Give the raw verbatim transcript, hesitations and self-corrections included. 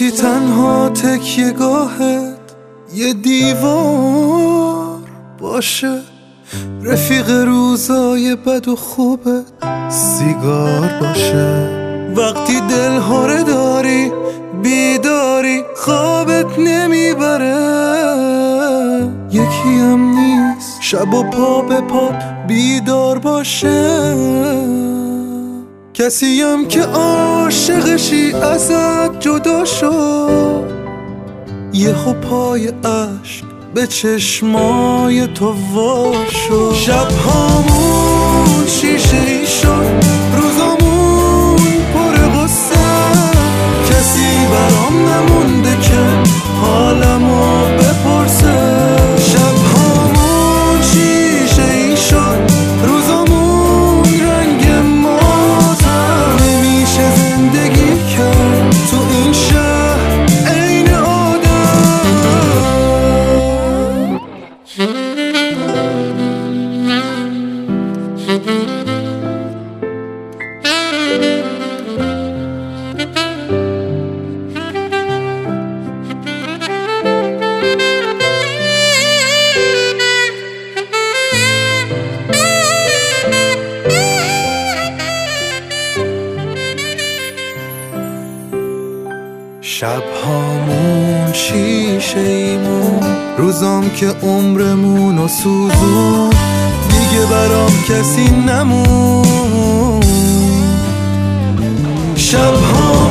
وقتی تنها تکیه گاهت یه دیوار باشه، رفیق روزای بد و خوبت سیگار باشه، وقتی دلهوره داری بیداری خوابت نمیبره، یکی هم نیست شب و پا به پا بیدار باشه، کسی هم که عاشقشی ازت جدا شد، یهو پای عشق به چشمای تو وا شد، شب هامون شیشه ای شد، روزامون پر غصه، کسی برام نمونده که حالمو بپرسه، شب هامون شیشه ای شد، روزامون رنگ ماتم، نمیشه زندگی کرد تو این شهر عین آدم. شب هامون شیشه ایمون، روزام که عمرمونو سوزون، دیگه برام کسی نمون، شب هامون